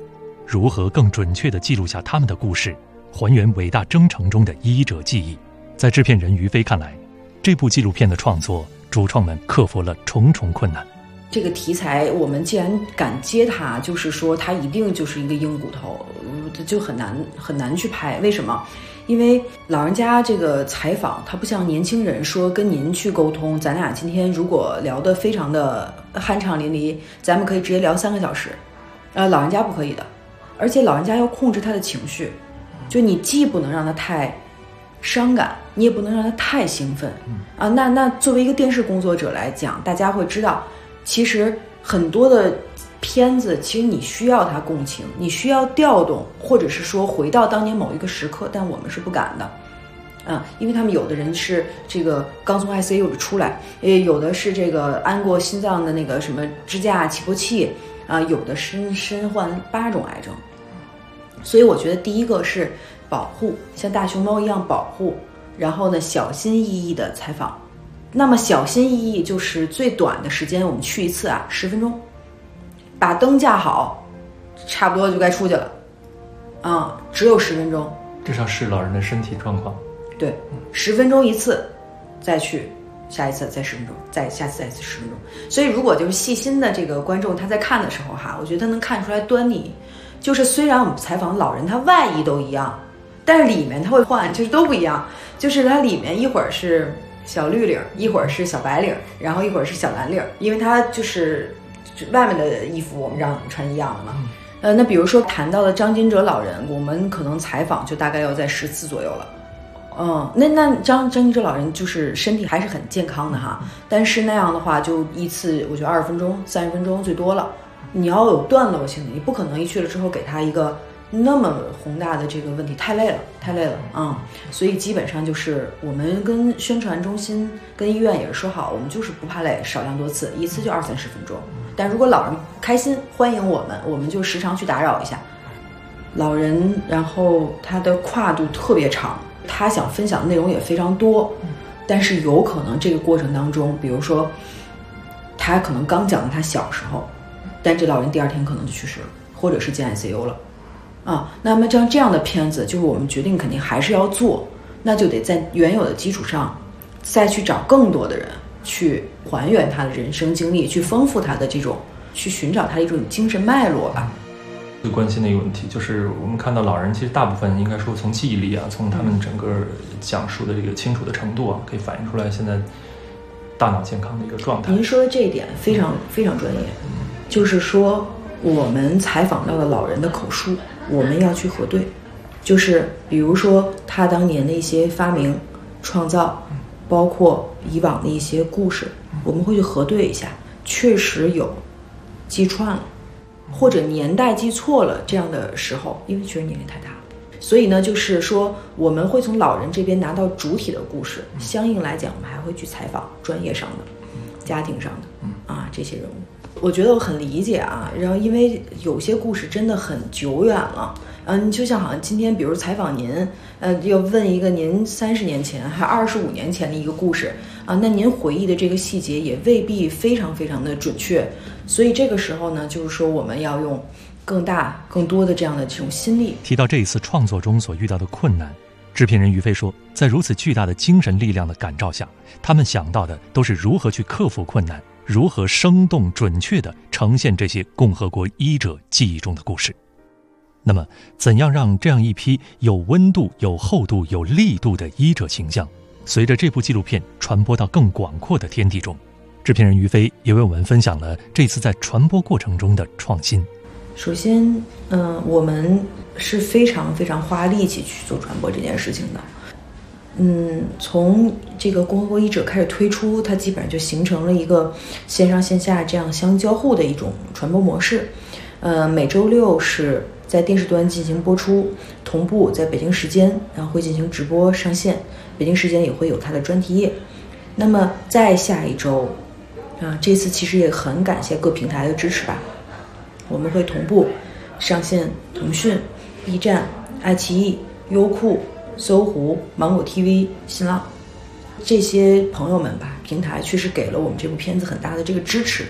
G: 如何更准确地记录下他们的故事，还原伟大征程中的医者记忆。在制片人于飞看来，这部纪录片的创作，主创们克服了重重困难。
H: 这个题材我们既然敢接它，就是说它一定就是一个硬骨头，就很难去拍。为什么？因为老人家这个采访，他不像年轻人说跟您去沟通，咱俩今天如果聊得非常的酣畅淋漓，咱们可以直接聊3个小时，老人家不可以的，而且老人家要控制他的情绪，就你既不能让他太伤感，你也不能让他太兴奋啊。那作为一个电视工作者来讲，大家会知道，其实很多的片子，其实你需要它共情，你需要调动，或者是说回到当年某一个时刻，但我们是不敢的，因为他们有的人是这个刚从 ICU 里出来，有的是这个安过心脏的那个什么支架起搏器啊，有的是身患8种癌症，所以我觉得第一个是保护，像大熊猫一样保护，然后呢小心翼翼的采访。那么小心翼翼就是最短的时间，我们去一次啊10分钟。把灯架好，差不多就该出去了，只有10分钟。
G: 至少是老人的身体状况。
H: 对，10分钟一次，再去下一次再10分钟，再下次再10分钟。所以如果就是细心的这个观众他在看的时候哈，我觉得他能看出来端倪。就是虽然我们采访老人他外衣都一样，但是里面他会换，就是都不一样。就是他里面一会儿是小绿领，一会儿是小白领，然后一会儿是小蓝领，因为他就是外面的衣服我们让穿一样的嘛。那比如说谈到了张金哲老人，我们可能采访就大概要在10次左右了。那张金哲老人就是身体还是很健康的哈，但是那样的话就一次我觉得20分钟、30分钟最多了。你要有段落性的，你不可能一去了之后给他一个那么宏大的这个问题，太累了所以基本上就是我们跟宣传中心、跟医院也是说好，我们就是不怕累，少量多次，一次就20-30分钟。但如果老人开心欢迎我们就时常去打扰一下老人，然后他的跨度特别长，他想分享的内容也非常多，但是有可能这个过程当中，比如说他可能刚讲了他小时候，但这老人第2天可能就去世了，或者是进 ICU 了那么这样的片子，就是我们决定肯定还是要做，那就得在原有的基础上再去找更多的人去还原他的人生经历，去丰富他的这种，去寻找他的一种精神脉络吧。
G: 最关心的一个问题就是我们看到老人其实大部分应该说从记忆力从他们整个讲述的这个清楚的程度可以反映出来现在大脑健康的一个状态。
H: 您说的这一点非常非常专业，就是说我们采访到的老人的口述我们要去核对，就是比如说他当年的一些发明创造，包括以往的一些故事，我们会去核对一下，确实有记串了或者年代记错了这样的时候，因为确实年龄太大了，所以呢就是说我们会从老人这边拿到主体的故事，相应来讲我们还会去采访专业上的、家庭上的这些人物。我觉得我很理解然后因为有些故事真的很久远了就像好像今天比如采访您要问一个您30年前还25年前的一个故事那您回忆的这个细节也未必非常非常的准确，所以这个时候呢就是说我们要用更大更多的这样的这种心力。
G: 提到这一次创作中所遇到的困难，制片人于飞说，在如此巨大的精神力量的感召下，他们想到的都是如何去克服困难，如何生动准确地呈现这些共和国医者记忆中的故事。那么怎样让这样一批有温度、有厚度、有力度的医者形象随着这部纪录片传播到更广阔的天地中？制片人于飞也为我们分享了这次在传播过程中的创新。
H: 首先我们是非常非常花力气去做传播这件事情的。从这个共和国医者开始推出，它基本上就形成了一个线上线下这样相交互的一种传播模式。每周6是在电视端进行播出，同步在北京时间，然后会进行直播上线，北京时间也会有它的专题页。那么再下一周这次其实也很感谢各平台的支持吧，我们会同步上线腾讯、B 站、爱奇艺、优酷、搜狐、芒果 TV、新浪这些朋友们吧，平台确实给了我们这部片子很大的这个支持。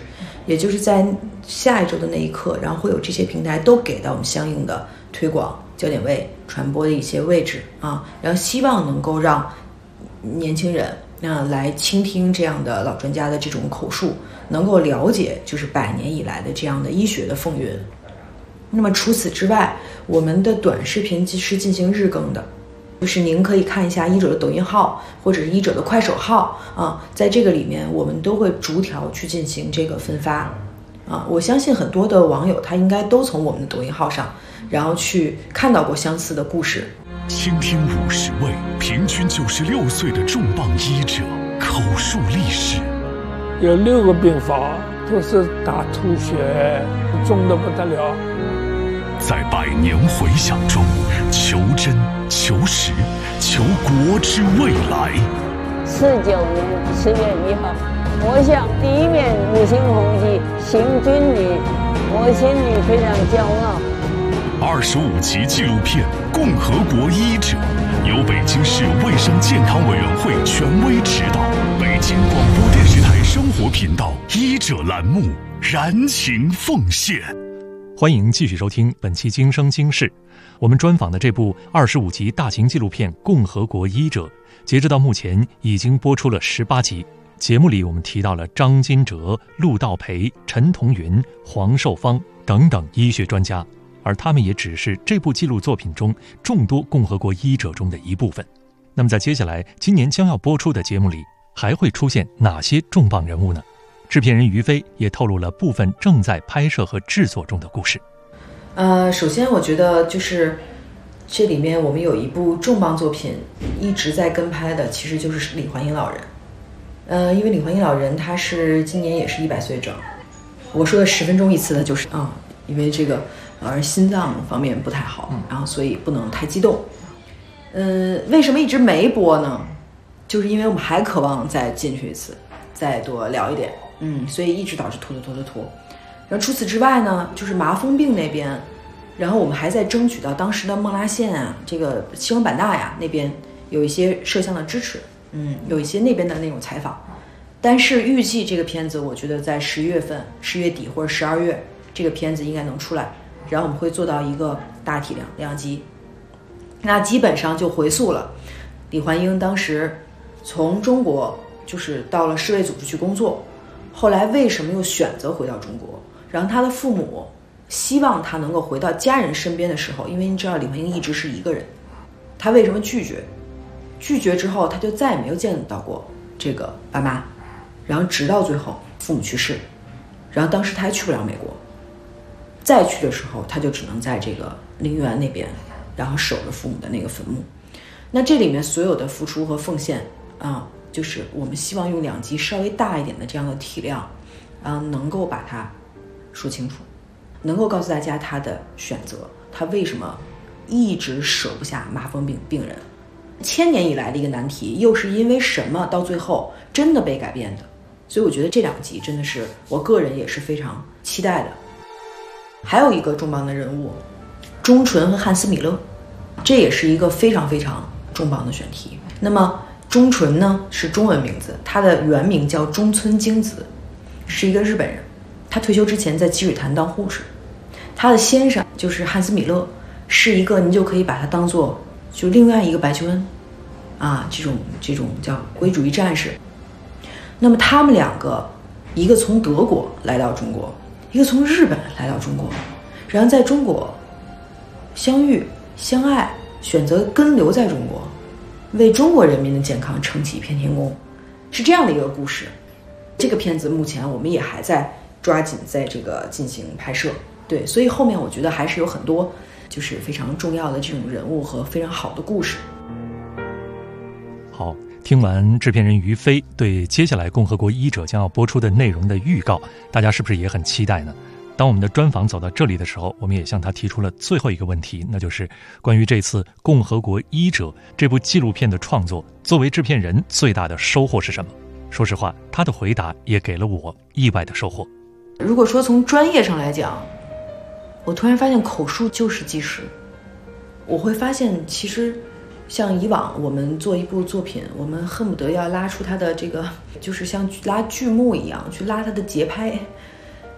H: 也就是在下一周的那一刻，然后会有这些平台都给到我们相应的推广、焦点位、传播的一些位置啊，然后希望能够让年轻人来倾听这样的老专家的这种口述，能够了解就是100年以来的这样的医学的风云。那么除此之外，我们的短视频是进行日更的，就是您可以看一下医者的抖音号或者是医者的快手号啊，在这个里面我们都会逐条去进行这个分发啊。我相信很多的网友他应该都从我们的抖音号上，然后去看到过相似的故事。
A: 倾听50位平均96岁的重磅医者口述历史，
K: 有6个病房都是大吐血，重的不得了。
A: 在100年回响中，求真、求实、求国之未来。
L: 49年10月1号，我向第一面5星红旗行军旅，我心里非常骄傲。
A: 25集纪录片《共和国医者》，由北京市卫生健康委员会权威指导，北京广播电视台生活频道医者栏目燃情奉献。
G: 欢迎继续收听本期《今生今世》。我们专访的这部25集大型纪录片《共和国医者》，截止到目前已经播出了18集。节目里我们提到了张金哲、陆道培、陈同云、黄寿芳等等医学专家，而他们也只是这部纪录作品中众多共和国医者中的一部分。那么在接下来今年将要播出的节目里，还会出现哪些重磅人物呢？制片人于飞也透露了部分正在拍摄和制作中的故事。
H: 首先我觉得就是这里面我们有一部重磅作品一直在跟拍的，其实就是李焕英老人。因为李焕英老人他是今年也是100岁整，我说的10分钟一次的就是因为这个心脏方面不太好，然后所以不能太激动。为什么一直没播呢？就是因为我们还渴望再进去一次，再多聊一点，所以一直导致拖。然后除此之外呢，就是麻风病那边，然后我们还在争取到当时的孟拉县啊，这个西双版纳呀那边有一些摄像的支持，有一些那边的那种采访。但是预计这个片子，我觉得在11月份、10月底或者12月，这个片子应该能出来。然后我们会做到一个大体量级，那基本上就回溯了李焕英当时从中国就是到了世卫组织去工作，后来为什么又选择回到中国，然后他的父母希望他能够回到家人身边的时候，因为你知道李焕英一直是一个人，他为什么拒绝之后他就再也没有见到过这个爸妈，然后直到最后父母去世，然后当时他还去不了美国，再去的时候他就只能在这个陵园那边，然后守着父母的那个坟墓。那这里面所有的付出和奉献就是我们希望用2集稍微大一点的这样的体量，能够把它说清楚，能够告诉大家他的选择，他为什么一直舍不下麻风病人，1000年以来的一个难题，又是因为什么到最后真的被改变的。所以我觉得这2集真的是我个人也是非常期待的。还有一个重磅的人物，钟纯和汉斯米勒，这也是一个非常非常重磅的选题。那么钟纯呢是中文名字，他的原名叫中村京子，是一个日本人。他退休之前在积水潭当护士。他的先生就是汉斯米勒，是一个你就可以把他当做就另外一个白求恩这种叫国际主义战士。那么他们2个，一个从德国来到中国，一个从日本来到中国，然后在中国相遇相爱，选择跟留在中国，为中国人民的健康撑起一片天空，是这样的一个故事。这个片子目前我们也还在抓紧在这个进行拍摄，对，所以后面我觉得还是有很多就是非常重要的这种人物和非常好的故事。
G: 好，听完制片人于飞对接下来共和国医者将要播出的内容的预告，大家是不是也很期待呢？当我们的专访走到这里的时候，我们也向他提出了最后一个问题，那就是关于这次共和国医者这部纪录片的创作，作为制片人最大的收获是什么？说实话，他的回答也给了我意外的收获。
H: 如果说从专业上来讲，我突然发现口述就是纪实。我会发现其实像以往我们做一部作品，我们恨不得要拉出它的这个就是像拉剧目一样去拉它的节拍，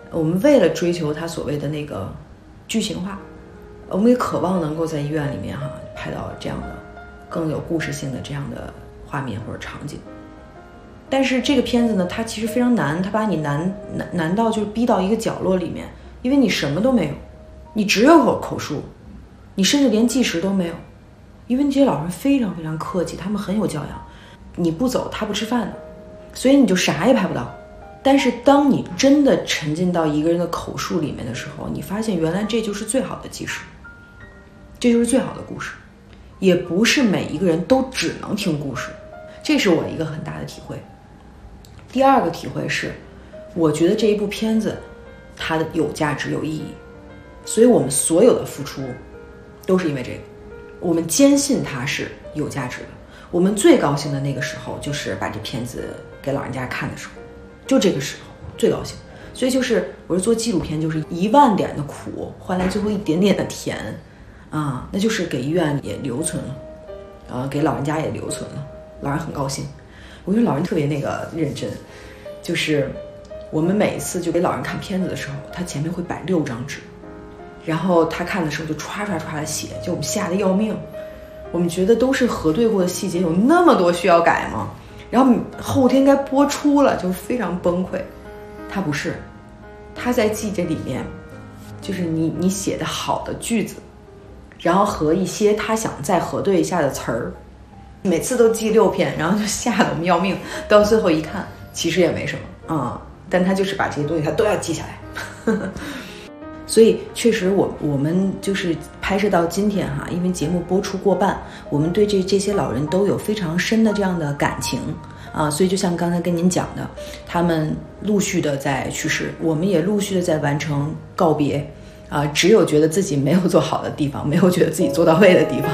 H: 我们为了追求它所谓的那个剧情化，我们也渴望能够在医院里面拍到这样的更有故事性的这样的画面或者场景。但是这个片子呢，它其实非常难，它把你难到就是逼到一个角落里面，因为你什么都没有，你只有口述，你甚至连计时都没有，因为那些老人非常非常客气，他们很有教养，你不走他不吃饭的，所以你就啥也拍不到。但是当你真的沉浸到一个人的口述里面的时候，你发现原来这就是最好的纪实，这就是最好的故事，也不是每一个人都只能听故事，这是我一个很大的体会。第二个体会是，我觉得这一部片子它的有价值有意义，所以我们所有的付出都是因为这个，我们坚信它是有价值的。我们最高兴的那个时候就是把这片子给老人家看的时候，就这个时候最高兴。所以就是我是做纪录片，就是10000点的苦换来最后一点点的甜啊，那就是给医院也留存了，给老人家也留存了，老人很高兴。我觉得老人特别那个认真，就是我们每一次就给老人看片子的时候，他前面会摆6张纸，然后他看的时候就唰唰唰的写，就我们吓得要命。我们觉得都是核对过的细节，有那么多需要改吗？然后后天该播出了，就非常崩溃。他不是，他在记这里面，就是你写的好的句子，然后和一些他想再核对一下的词儿，每次都记6篇，然后就吓得我们要命。到最后一看，其实也没什么但他就是把这些东西他都要记下来。所以确实我们就是拍摄到今天因为节目播出过半，我们对这些老人都有非常深的这样的感情所以就像刚才跟您讲的，他们陆续的在去世，我们也陆续的在完成告别只有觉得自己没有做好的地方，没有觉得自己做到位的地方。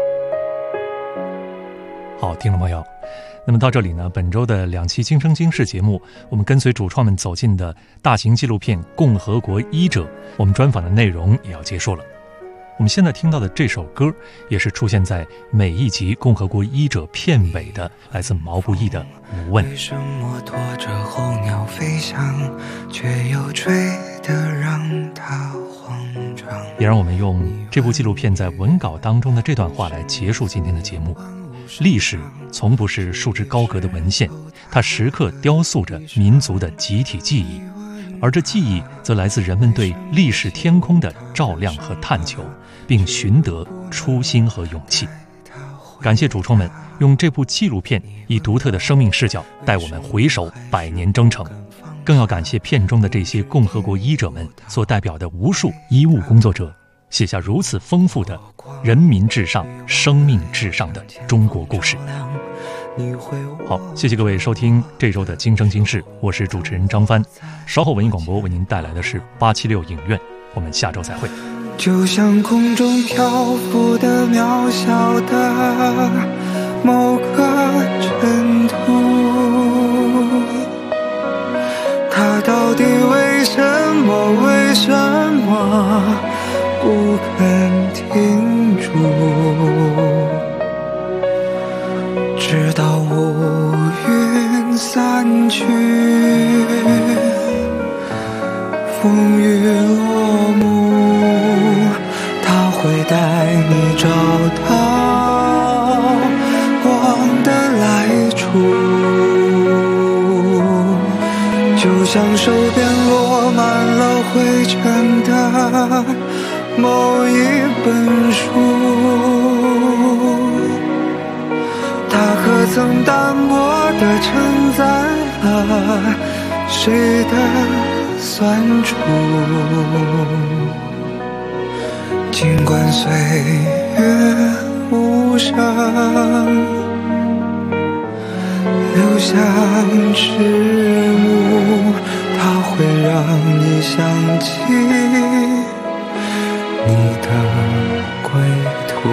G: 好，听众朋友，那么到这里呢，本周的2期《今生今世》节目，我们跟随主创们走进的大型纪录片《共和国医者》，我们专访的内容也要结束了。我们现在听到的这首歌，也是出现在每一集《共和国医者》片尾的，来自毛不易的《无问》。
I: 为什么拖着候鸟飞翔，却又追得让它慌张？
G: 也让我们用这部纪录片在文稿当中的这段话来结束今天的节目。历史从不是束之高阁的文献，它时刻雕塑着民族的集体记忆，而这记忆则来自人们对历史天空的照亮和探求，并寻得初心和勇气。感谢主创们用这部纪录片以独特的生命视角带我们回首100年征程，更要感谢片中的这些共和国医者们所代表的无数医务工作者，写下如此丰富的人民至上、生命至上的中国故事。好，谢谢各位收听这周的《今生今世》，我是主持人张帆。稍后文艺广播为您带来的是876影院，我们下周再会。
I: 就像空中漂浮的渺小的某个尘土，它到底为什么不肯停住？直到乌云散去，风雨落幕，它会带你找到光的来处。就像手边落满了灰尘的某一本书，它可曾淡薄地承载了谁的酸楚？尽管岁月无声，留下迟暮，它会让你想起你的归途。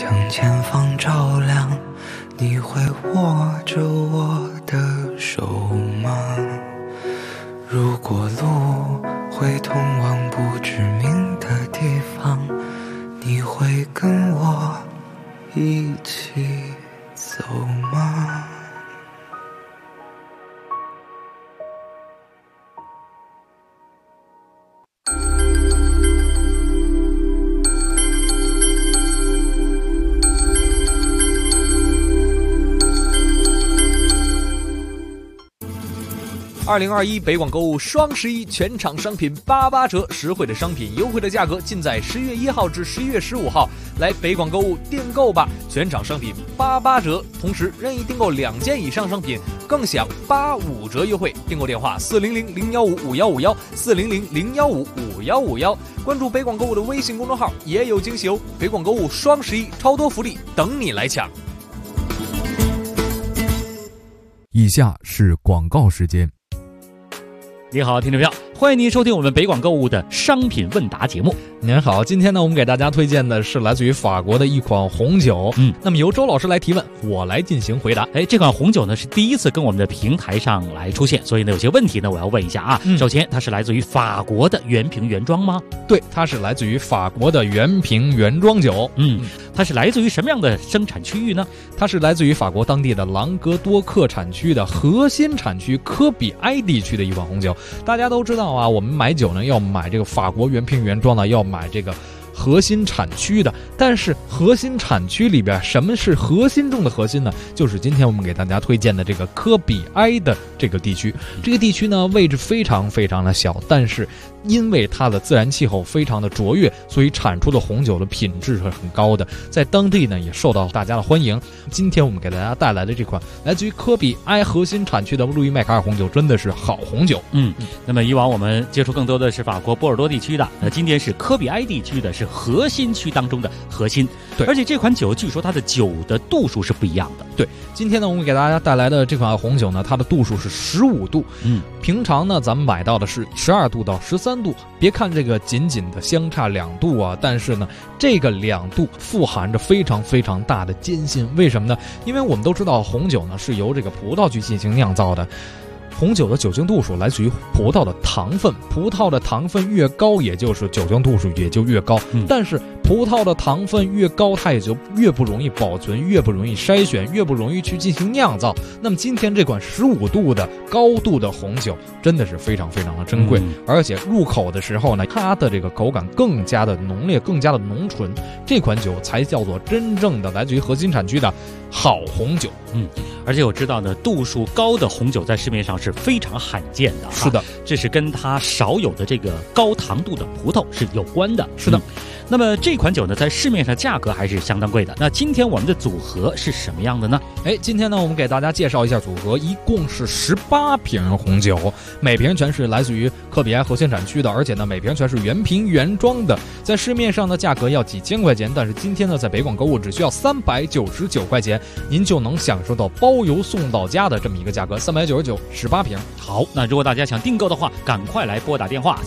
I: 将前方照亮，你会握着我的手吗？如果路会通往不知名的地方，你会跟我一起走吗
M: ？2021北广购物双11全场商品88折，实惠的商品，优惠的价格，尽在10月1号至11月15号。来北广购物订购吧，全场商品88折，同时任意订购2件以上商品更享85折优惠。订购电话400-015-5151，400-015-5151。关注北广购物的微信公众号，也有惊喜哦！北广购物双11超多福利等你来抢。
O: 以下是广告时间。
P: 你好，听众朋友，欢迎您收听我们北广购物的商品问答节目。
M: 您好，今天呢，我们给大家推荐的是来自于法国的一款红酒。那么由周老师来提问，我来进行回答。
P: 这款红酒呢是第一次跟我们的平台上来出现，所以呢有些问题呢我要问一下啊。首先，它是来自于法国的原瓶原装吗？
M: 对，它是来自于法国的原瓶原装酒。
P: 它是来自于什么样的生产区域呢？
M: 它是来自于法国当地的朗格多克产区的核心产区科比埃地区的一款红酒。大家都知道啊，我们买酒呢要买这个法国原瓶原装的，要买这个核心产区的。但是核心产区里边，什么是核心中的核心呢？就是今天我们给大家推荐的这个科比埃的这个地区。这个地区呢位置非常非常的小，但是因为它的自然气候非常的卓越，所以产出的红酒的品质是很高的，在当地呢也受到大家的欢迎。今天我们给大家带来的这款来自于科比埃核心产区的路易麦卡尔红酒，真的是好红酒。
P: 那么以往我们接触更多的是法国波尔多地区的，那今天是科比埃地区的，是核心区当中的核心。
M: 对，
P: 而且这款酒据说它的酒的度数是不一样的。
M: 对，今天呢我们给大家带来的这款红酒呢，它的度数是15度。平常呢咱们买到的是12度到13度。别看这个仅仅的相差2度啊，但是呢这个2度富含着非常非常大的艰辛。为什么呢？因为我们都知道红酒呢是由这个葡萄去进行酿造的。红酒的酒精度数来自于葡萄的糖分，葡萄的糖分越高，也就是酒精度数也就越高。但是葡萄的糖分越高，它也就越不容易保存，越不容易筛选，越不容易去进行酿造。那么今天这款15度的高度的红酒真的是非常非常的珍贵，而且入口的时候呢，它的这个口感更加的浓烈，更加的浓醇。这款酒才叫做真正的来自于核心产区的好红酒。
P: 而且我知道呢，度数高的红酒在市面上是非常罕见的。
M: 是的，
P: 这是跟它少有的这个高糖度的葡萄是有关的。
M: 是的。
P: 那么这款酒呢，在市面上价格还是相当贵的。那今天我们的组合是什么样的呢？
M: 今天呢，我们给大家介绍一下组合，一共是18瓶红酒，每瓶全是来自于科比埃核心产区的，而且呢，每瓶全是原瓶原装的。在市面上的价格要几千块钱，但是今天呢，在北广购物只需要399块钱，您就能享受到包邮送到家的这么一个价格，399，18瓶。
P: 好，那如果大家想订购的话，赶快来拨打电话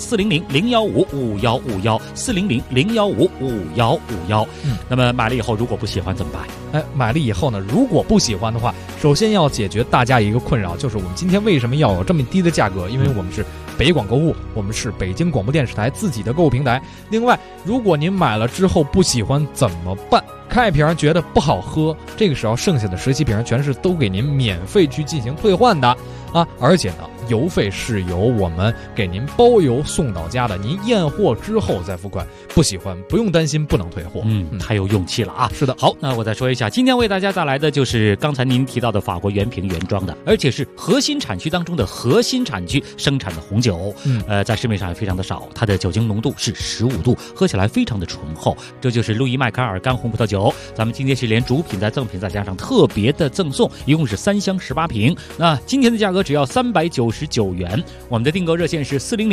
P: 400-015-5151，400-015-5151。那么买了以后如果不喜欢怎么办？
M: 买了以后呢，如果不喜欢的话，首先要解决大家一个困扰，就是我们今天为什么要有这么低的价格？因为我们是北广购物，我们是北京广播电视台自己的购物平台。另外，如果您买了之后不喜欢怎么办？开一瓶觉得不好喝，这个时候剩下的17瓶全是都给您免费去进行兑换的啊！而且呢，邮费是由我们给您包邮送到家的，您验货之后再付款。不喜欢不用担心不能退货。
P: 太有勇气了啊！
M: 是的。
P: 好，那我再说一下，今天为大家带来的就是刚才您提到的法国原瓶原装的，而且是核心产区当中的核心产区生产的红酒。在市面上也非常的少，它的酒精浓度是15度，喝起来非常的醇厚。这就是路易麦卡尔干红葡萄酒。咱们今天是连主品再赠品再加上特别的赠送，一共是3箱18瓶。那今天的价格只要399元。我们的订购热线是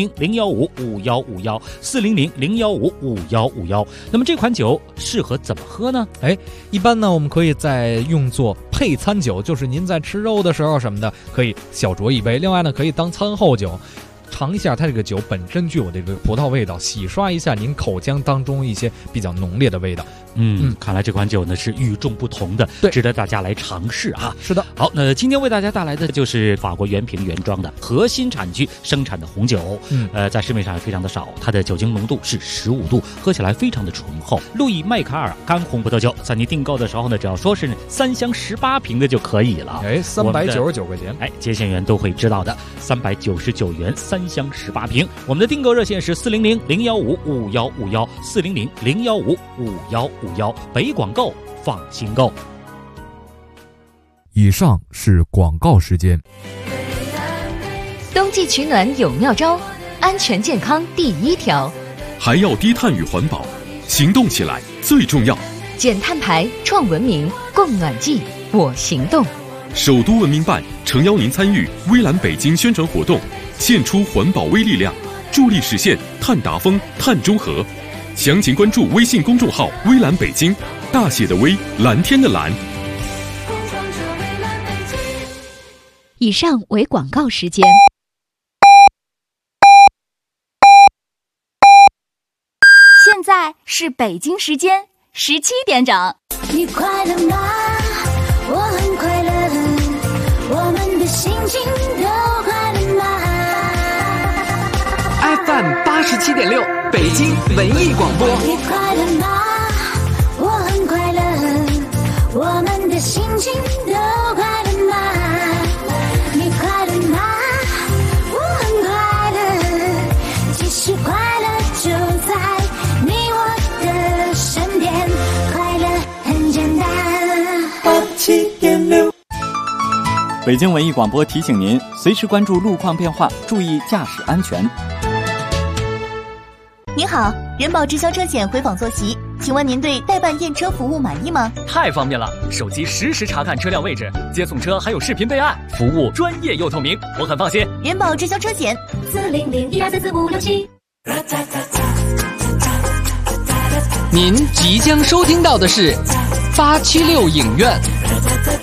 P: 400-015-5151，400-015-5151。那么这款酒适合怎么喝呢？
M: 一般呢我们可以再用作配餐酒，就是您在吃肉的时候什么的可以小酌一杯。另外呢可以当餐后酒。 尝一下它这个酒本身具有这个葡萄味道，洗刷一下您口腔当中一些比较浓烈的味道。
P: 看来这款酒呢是与众不同的，值得大家来尝试啊。
M: 是的，
P: 好，那今天为大家带来的就是法国原瓶原装的核心产区生产的红酒，在市面上也非常的少，它的酒精浓度是15度，喝起来非常的醇厚。路易麦卡尔干红葡萄酒，在你订购的时候呢，只要说是3箱18瓶的就可以了
M: ，399块钱，
P: 接线员都会知道的，399元3箱18瓶。我们的订购热线是400-015-5151，400-015-5151，北广购放心购。
O: 以上是广告时间。
X: 冬季取暖有妙招，安全健康第1条，
A: 还要低碳与环保，行动起来最重要。
X: 减碳排，创文明，供暖季，我行动。
A: 首都文明办诚邀您参与微蓝北京宣传活动，献出环保微力量，助力实现碳达峰、碳中和。详情关注微信公众号微蓝北京，大写的微，蓝天的蓝。
X: 以上为广告时间。现在是北京时间17点整。
R: 你快乐吗？我很快乐，我们的心情都快乐吗
Y: ？FM 87.6，北京文艺广播。
R: 你快乐吗？我很快乐，我们的心情都快乐吗？你快乐吗？我很快乐，其实快乐就在你我的身边，快乐很简单。87.6。
W: 北京文艺广播提醒您，随时关注路况变化，注意驾驶安全。
X: 您好，人保直销车险回访坐席，请问您对代办验车服务满意吗？
S: 太方便了，手机实时查看车辆位置，接送车还有视频备案，服务专业又透明，我很放心。
X: 人保直销车险，400-1234567。
Y: 您即将收听到的是876影院。